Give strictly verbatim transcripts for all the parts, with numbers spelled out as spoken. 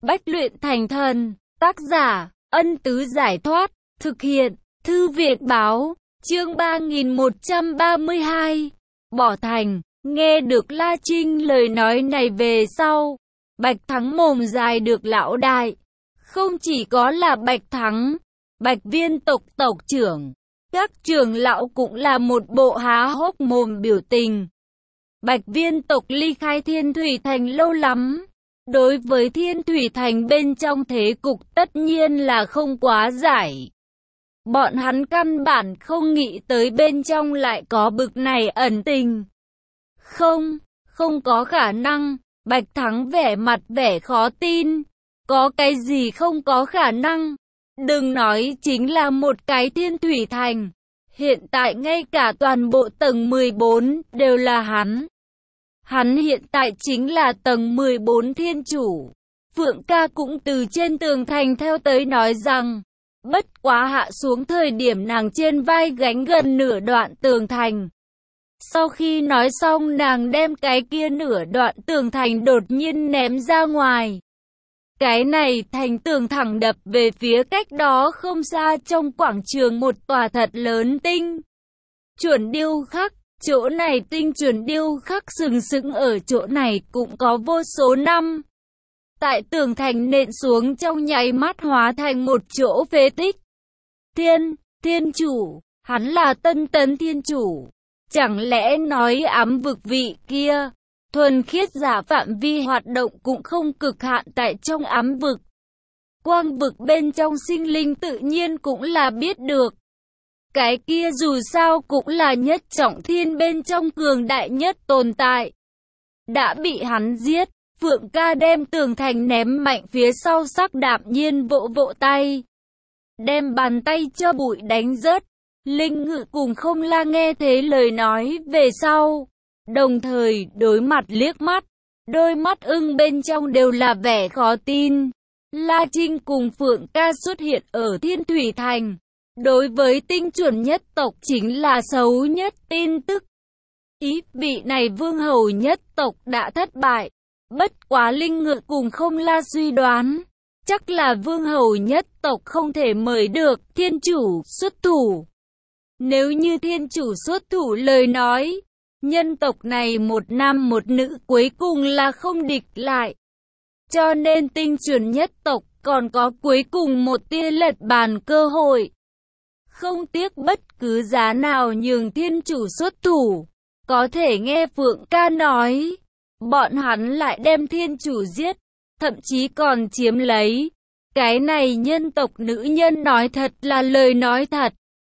Bách luyện thành thần, tác giả, Ân Tứ Giải Thoát, thực hiện, Thư Việt Báo, chương ba nghìn một trăm ba mươi hai, bỏ thành, nghe được La Trinh lời nói này về sau, Bạch Thắng mồm dài được lão đại, không chỉ có là Bạch Thắng, Bạch Viên tộc tộc trưởng, các trưởng lão cũng là một bộ há hốc mồm biểu tình. Bạch Viên tộc ly khai Thiên Thủy Thành lâu lắm, đối với Thiên Thủy Thành bên trong thế cục tất nhiên là không quá giải. Bọn hắn căn bản không nghĩ tới bên trong lại có bực này ẩn tình. Không, không có khả năng, Bạch Thắng vẻ mặt vẻ khó tin. Có cái gì không có khả năng? Đừng nói chính là một cái Thiên Thủy Thành. Hiện tại ngay cả toàn bộ tầng mười bốn đều là hắn. Hắn hiện tại chính là tầng mười bốn thiên chủ. Phượng ca cũng từ trên tường thành theo tới nói rằng, bất quá hạ xuống thời điểm nàng trên vai gánh gần nửa đoạn tường thành. Sau khi nói xong nàng đem cái kia nửa đoạn tường thành đột nhiên ném ra ngoài. Cái này thành tường thẳng đập về phía cách đó không xa trong quảng trường một tòa thật lớn tinh chuẩn điêu khắc. Chỗ này tinh chuẩn điêu khắc sừng sững ở chỗ này cũng có vô số năm. Tại tường thành nện xuống trong nháy mắt hóa thành một chỗ phế tích. Thiên, thiên chủ, hắn là Tân Tấn thiên chủ. Chẳng lẽ nói ám vực vị kia, thuần khiết giả phạm vi hoạt động cũng không cực hạn tại trong ám vực. Quang vực bên trong sinh linh tự nhiên cũng là biết được. Cái kia dù sao cũng là nhất trọng thiên bên trong cường đại nhất tồn tại. Đã bị hắn giết, Phượng ca đem tường thành ném mạnh phía sau sắc đạm nhiên vỗ vỗ tay. Đem bàn tay cho bụi đánh rớt. Linh Ngự cùng Không La nghe thế lời nói về sau. Đồng thời đối mặt liếc mắt. Đôi mắt ưng bên trong đều là vẻ khó tin. La Trinh cùng Phượng ca xuất hiện ở Thiên Thủy Thành. Đối với tinh chuẩn nhất tộc chính là xấu nhất tin tức. Ý vị này vương hầu nhất tộc đã thất bại. Bất quá Linh Ngự cùng Không La suy đoán. Chắc là vương hầu nhất tộc không thể mời được thiên chủ xuất thủ. Nếu như thiên chủ xuất thủ lời nói, nhân tộc này một nam một nữ cuối cùng là không địch lại. Cho nên tinh chuẩn nhất tộc còn có cuối cùng một tia lật bàn cơ hội. Không tiếc bất cứ giá nào nhường thiên chủ xuất thủ. Có thể nghe Phượng ca nói, bọn hắn lại đem thiên chủ giết, thậm chí còn chiếm lấy. Cái này nhân tộc nữ nhân nói thật là lời nói thật.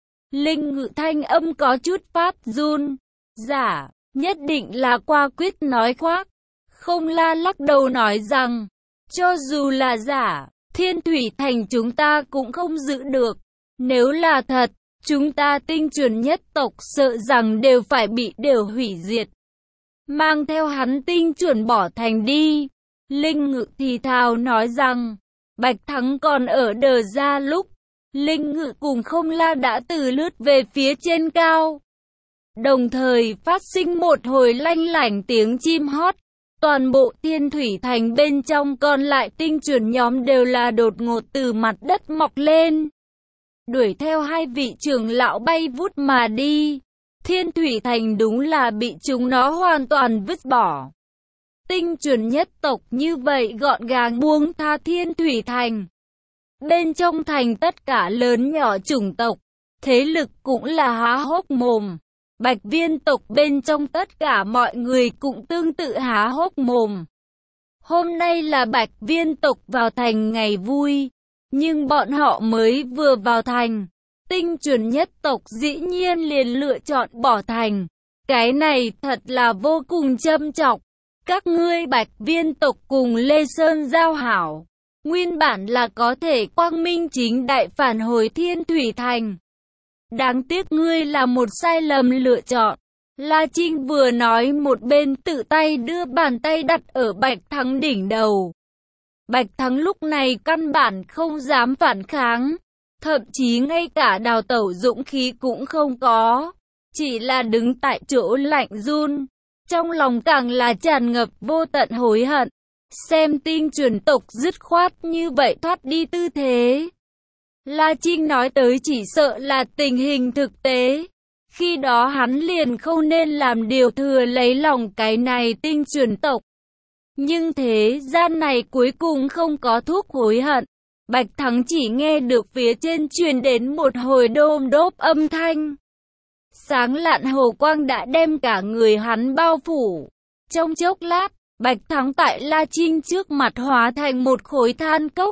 Linh Ngự thanh âm có chút phát run. Giả, nhất định là qua quyết nói khoác. Không La lắc đầu nói rằng, cho dù là giả, Thiên Thủy Thành chúng ta cũng không giữ được. Nếu là thật, chúng ta tinh chuẩn nhất tộc sợ rằng đều phải bị đều hủy diệt. Mang theo hắn tinh chuẩn bỏ thành đi. Linh Ngự thì thào nói rằng, Bạch Thắng còn ở đờ ra lúc. Linh Ngự cùng Không La đã từ lướt về phía trên cao. Đồng thời phát sinh một hồi lanh lảnh tiếng chim hót. Toàn bộ Thiên Thủy Thành bên trong còn lại tinh chuẩn nhóm đều là đột ngột từ mặt đất mọc lên. Đuổi theo hai vị trưởng lão bay vút mà đi. Thiên Thủy Thành đúng là bị chúng nó hoàn toàn vứt bỏ. Tinh chuẩn nhất tộc như vậy gọn gàng buông tha Thiên Thủy Thành. Bên trong thành tất cả lớn nhỏ chủng tộc, thế lực cũng là há hốc mồm. Bạch Viên tộc bên trong tất cả mọi người cũng tương tự há hốc mồm. Hôm nay là Bạch Viên tộc vào thành ngày vui, nhưng bọn họ mới vừa vào thành. Tinh chuẩn nhất tộc dĩ nhiên liền lựa chọn bỏ thành. Cái này thật là vô cùng châm chọc. Các ngươi Bạch Viên tộc cùng Lê Sơn giao hảo. Nguyên bản là có thể quang minh chính đại phản hồi Thiên Thủy Thành. Đáng tiếc ngươi là một sai lầm lựa chọn. La Trinh vừa nói một bên tự tay đưa bàn tay đặt ở Bạch Thắng đỉnh đầu. Bạch Thắng lúc này căn bản không dám phản kháng. Thậm chí ngay cả đào tẩu dũng khí cũng không có. Chỉ là đứng tại chỗ lạnh run. Trong lòng càng là tràn ngập vô tận hối hận. xem tinh chuẩn tộc dứt khoát như vậy thoát đi tư thế. La Trinh nói tới chỉ sợ là tình hình thực tế. Khi đó hắn liền không nên làm điều thừa lấy lòng cái này tinh chuẩn tộc. Nhưng thế gian này cuối cùng không có thuốc hối hận. Bạch Thắng chỉ nghe được phía trên truyền đến một hồi đôm đốp âm thanh. Sáng lạn hồ quang đã đem cả người hắn bao phủ. Trong chốc lát, Bạch Thắng tại La Trinh trước mặt hóa thành một khối than cốc.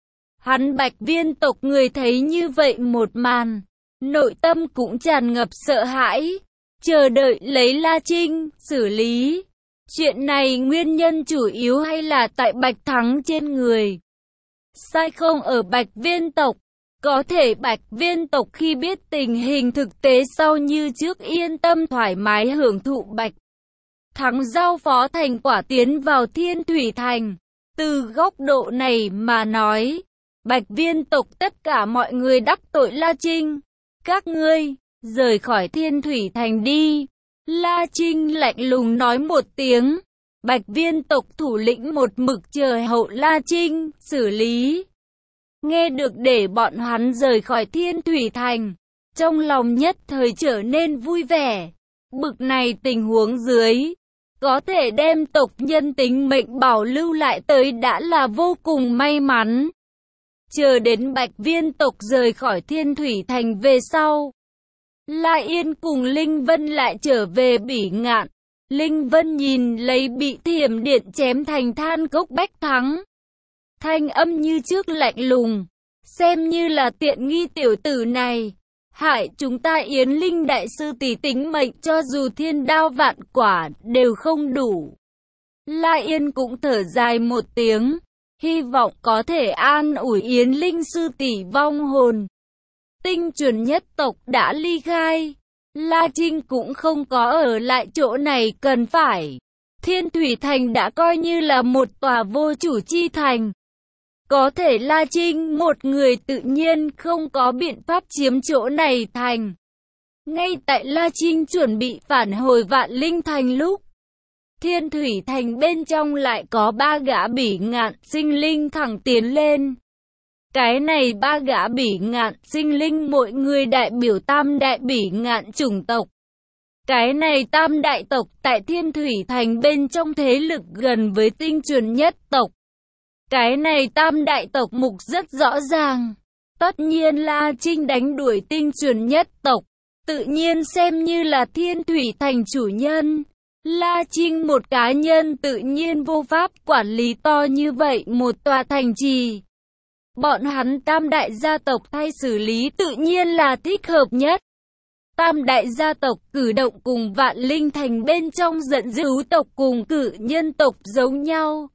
Hắn Bạch Viên tộc người thấy như vậy một màn, nội tâm cũng tràn ngập sợ hãi, chờ đợi lấy La Trinh xử lý. Chuyện này nguyên nhân chủ yếu hay là tại Bạch Thắng trên người? Sai không ở Bạch Viên tộc. Có thể Bạch Viên tộc khi biết tình hình thực tế sau như trước yên tâm thoải mái hưởng thụ Bạch Thắng giao phó thành quả tiến vào Thiên Thủy Thành. Từ góc độ này mà nói, Bạch Viên tộc tất cả mọi người đắc tội La Trinh. Các ngươi, rời khỏi Thiên Thủy Thành đi. La Trinh lạnh lùng nói một tiếng. Bạch Viên tộc thủ lĩnh một mực chờ hậu La Trinh xử lý. Nghe được để bọn hắn rời khỏi Thiên Thủy Thành, trong lòng nhất thời trở nên vui vẻ. Bực này tình huống dưới, có thể đem tộc nhân tính mệnh bảo lưu lại tới đã là vô cùng may mắn. Chờ đến Bạch Viên tộc rời khỏi Thiên Thủy Thành về sau, La Yên cùng Linh Vân lại trở về Bỉ Ngạn. Linh Vân nhìn lấy bị thiểm điện chém thành than cốc Bạch Thắng. Thanh âm như trước lạnh lùng, xem như là tiện nghi tiểu tử này. Hại chúng ta Yến Linh đại sư tỷ tính mệnh cho dù thiên đao vạn quả đều không đủ. La Yên cũng thở dài một tiếng, hy vọng có thể an ủi Yến Linh sư tỷ vong hồn. Tinh chuẩn nhất tộc đã ly khai, La Trinh cũng không có ở lại chỗ này cần phải. Thiên Thủy Thành đã coi như là một tòa vô chủ chi thành. Có thể La Trinh một người tự nhiên không có biện pháp chiếm chỗ này thành. Ngay tại La Trinh chuẩn bị phản hồi Vạn Linh Thành lúc, Thiên Thủy Thành bên trong lại có ba gã Bỉ Ngạn sinh linh thẳng tiến lên. Cái này ba gã Bỉ Ngạn sinh linh mỗi người đại biểu tam đại Bỉ Ngạn chủng tộc. Cái này tam đại tộc tại Thiên Thủy Thành bên trong thế lực gần với tinh chuẩn nhất tộc. Cái này tam đại tộc mục rất rõ ràng. Tất nhiên La Trinh đánh đuổi tinh chuẩn nhất tộc, tự nhiên xem như là Thiên Thủy Thành chủ nhân. La Trinh một cá nhân tự nhiên vô pháp quản lý to như vậy một tòa thành trì. Bọn hắn tam đại gia tộc thay xử lý tự nhiên là thích hợp nhất. Tam đại gia tộc cử động cùng Vạn Linh Thành bên trong giận dữ tộc cùng cử nhân tộc giống nhau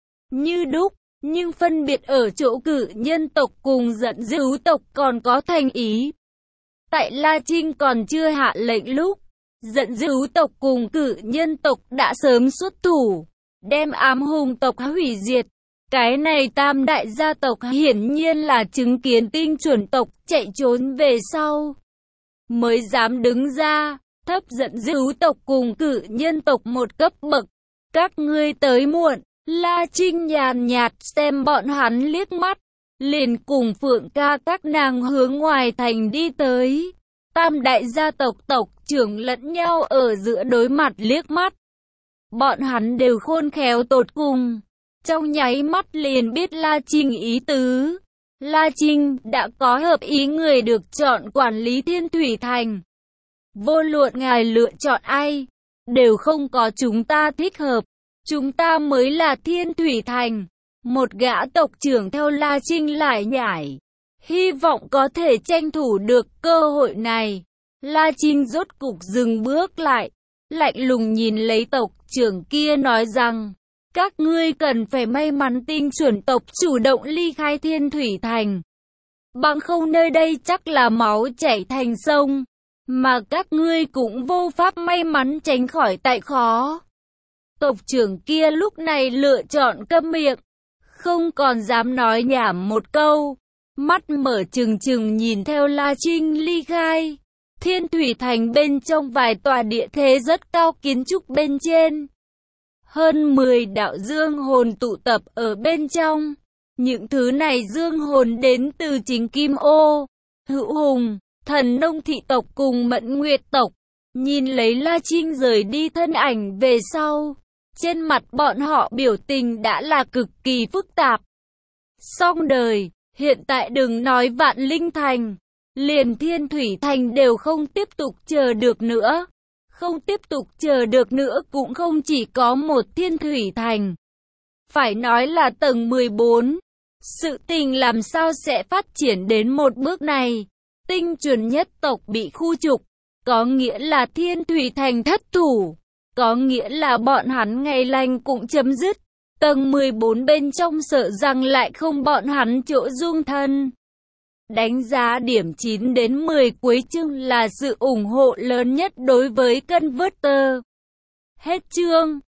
như đúc, nhưng phân biệt ở chỗ cử nhân tộc cùng giận dữ tộc còn có thành ý. Tại La Trinh còn chưa hạ lệnh lúc, giận dữ tộc cùng cử nhân tộc đã sớm xuất thủ, đem ám hùng tộc hủy diệt. Cái này tam đại gia tộc hiển nhiên là chứng kiến tinh chuẩn tộc chạy trốn về sau, mới dám đứng ra, thấp giận dữ tộc cùng cử nhân tộc một cấp bậc. Các ngươi tới muộn. La Trinh nhàn nhạt xem bọn hắn liếc mắt, liền cùng Phượng ca các nàng hướng ngoài thành đi tới. Tam đại gia tộc tộc trưởng lẫn nhau ở giữa đối mặt liếc mắt. Bọn hắn đều khôn khéo tột cùng, trong nháy mắt liền biết La Trinh ý tứ. La Trinh đã có hợp ý người được chọn quản lý Thiên Thủy Thành. Vô luận ngài lựa chọn ai, đều không có chúng ta thích hợp. Chúng ta mới là Thiên Thủy Thành. Một gã tộc trưởng theo La Trinh lại nhảy, hy vọng có thể tranh thủ được cơ hội này. La Trinh rốt cục dừng bước lại, lạnh lùng nhìn lấy tộc trưởng kia nói rằng, các ngươi cần phải may mắn tinh chuẩn tộc chủ động ly khai Thiên Thủy Thành. Bằng không nơi đây chắc là máu chảy thành sông, mà các ngươi cũng vô pháp may mắn tránh khỏi tại khó. Tộc trưởng kia lúc này lựa chọn câm miệng, không còn dám nói nhảm một câu, mắt mở trừng trừng nhìn theo La Trinh ly khai. Thiên Thủy Thành bên trong vài tòa địa thế rất cao kiến trúc bên trên. hơn mười đạo dương hồn tụ tập ở bên trong. Những thứ này dương hồn đến từ chính Kim Ô, Hữu Hùng, Thần Nông thị tộc cùng Mẫn Nguyệt tộc. Nhìn lấy La Trinh rời đi thân ảnh về sau, trên mặt bọn họ biểu tình đã là cực kỳ phức tạp. Xong đời, hiện tại đừng nói Vạn Linh Thành, liền Thiên Thủy Thành đều không tiếp tục chờ được nữa. Không tiếp tục chờ được nữa cũng không chỉ có một Thiên Thủy Thành. Phải nói là tầng mười bốn. Sự tình làm sao sẽ phát triển đến một bước này? Tinh chuẩn nhất tộc bị khu trục, có nghĩa là Thiên Thủy Thành thất thủ, có nghĩa là bọn hắn ngày lành cũng chấm dứt. Tầng mười bốn bên trong sợ rằng lại không bọn hắn chỗ dung thân. Đánh giá điểm chín đến mười cuối chương là sự ủng hộ lớn nhất đối với Converter. Hết chương.